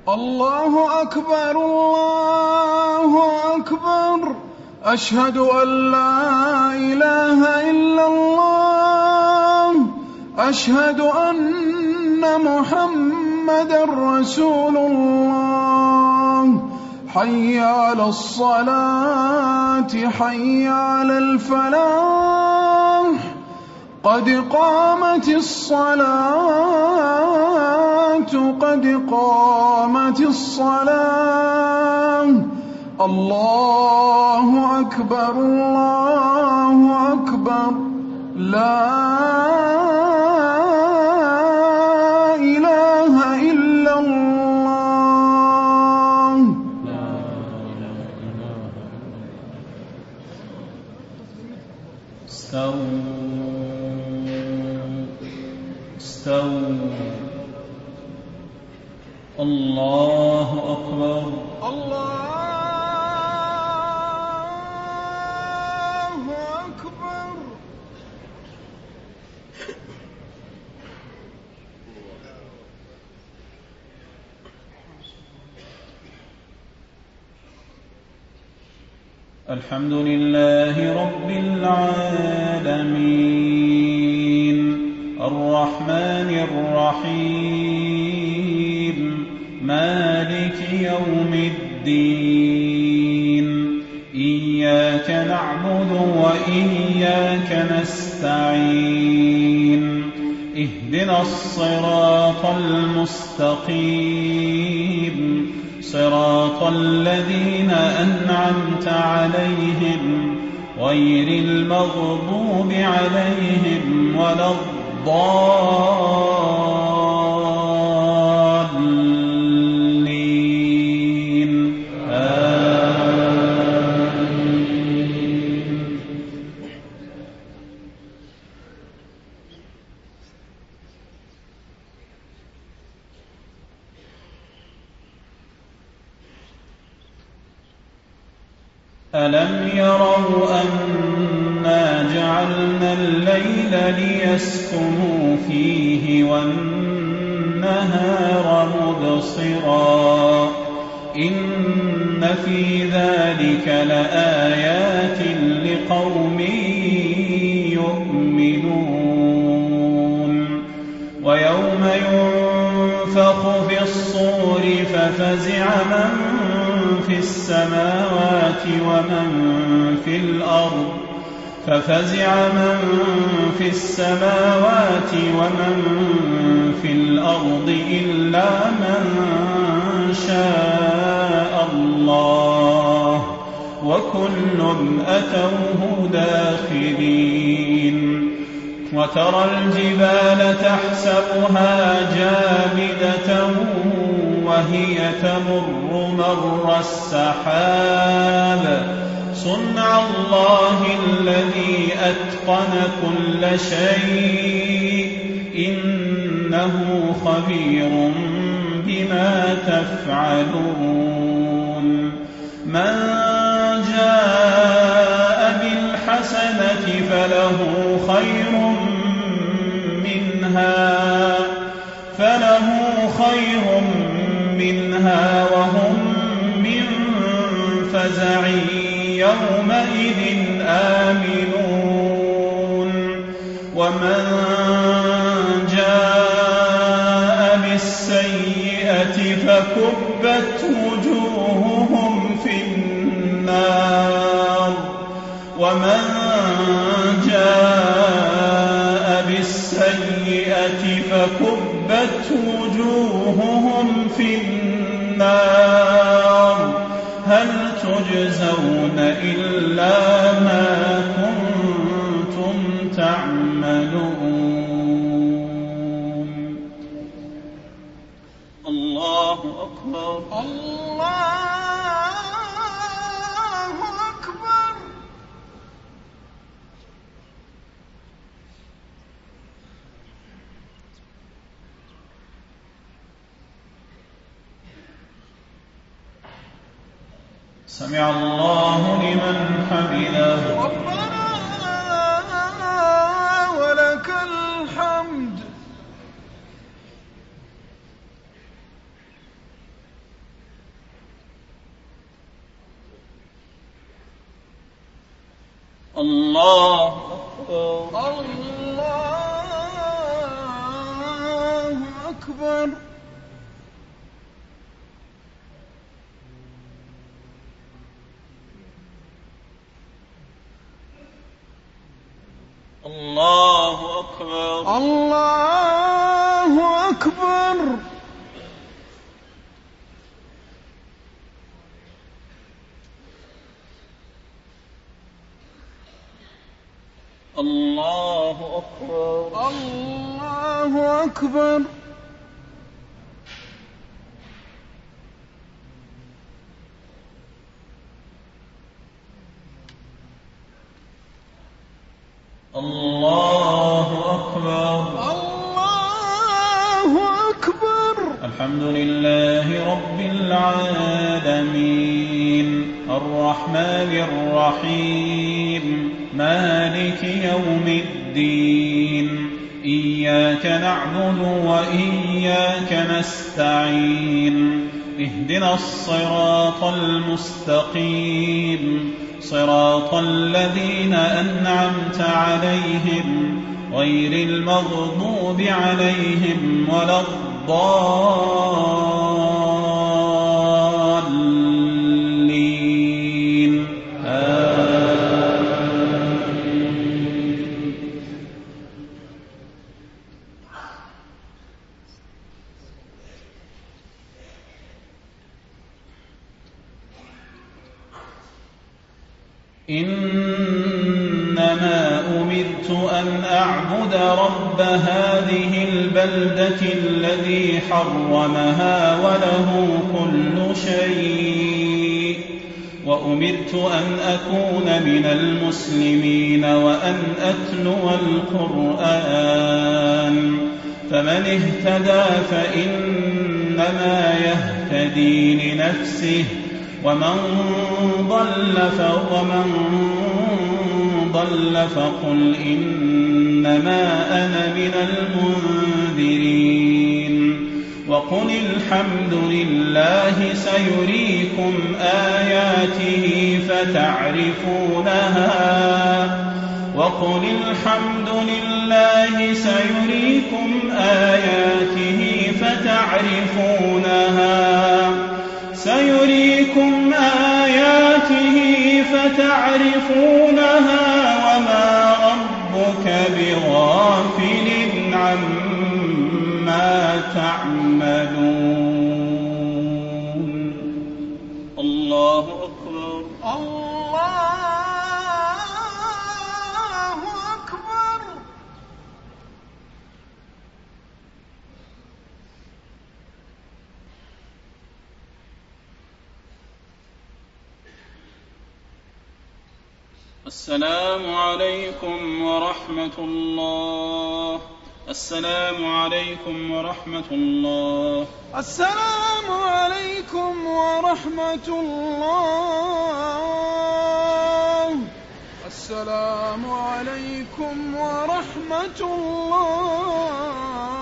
الله أكبر الله أكبر أشهد أن لا إله إلا الله أشهد أن محمدًا رسول الله حي على الصلاة حي على الفلاح قد قامت الصلاة قد قامت الصلاة الله أكبر الله أكبر لا إله إلا الله استووا الله أكبر الله أكبر الحمد لله رب العالمين الرحمن الرحيم مالك يوم الدين إياك نعبد وإياك نستعين اهدنا الصراط المستقيم صراط الذين أنعمت عليهم غير المغضوب عليهم ولا الضالين آمين. ألم يروا أنا جعلنا الليل ليسكنوا فيه والنهار مبصرا إن في ذلك لآيات لقوم يؤمنون ويوم ينفخ في الصور ففزع من في السماوات ومن في الأرض إلا من شاء الله وكل أتوه داخرين وترى الجبال تحسبها جامدة وهي تمر مر السحاب صنع الله الذي أتقن كل شيء إنه خبير بما تفعلون من جاء بالحسنة فله خير منها وهم من فزع يومئذ آمنون ومن جاء بالسيئة فكبت وجوههم في النار ومن جاء بالسيئة فكبت وجوههم في النار هل تجزون إلا ما كنتم تعملون. الله أكبر الله أكبر. سمع الله لمن حمده ربنا ولك الحمد. الله أكبر. الله أكبر. الله أكبر. الله أكبر. الله أكبر. الله أكبر. الله أكبر. الله أكبر. الحمد لله رب العالمين الرحمن الرحيم مالك يوم الدين إياك نعبد وإياك نستعين اهدنا الصراط المستقيم صراط الذين أنعمت عليهم غير المغضوب عليهم ولا الضالين إنما أمرت أن أعبد رب هذه البلدة الذي حرمها وله كل شيء وأمرت أن أكون من المسلمين وأن أتلو القرآن فمن اهتدى فإنما يهتدي لنفسه ومن ضل فقل إنما أنا من المنذرين وقل الحمد لله سيريكم آياته فتعرفونها وما ربك بغافل عما تعملون. الله أكبر. الله أكبر. السلام عليكم ورحمة الله. السلام عليكم ورحمة الله. السلام عليكم ورحمة الله. السلام عليكم ورحمة الله.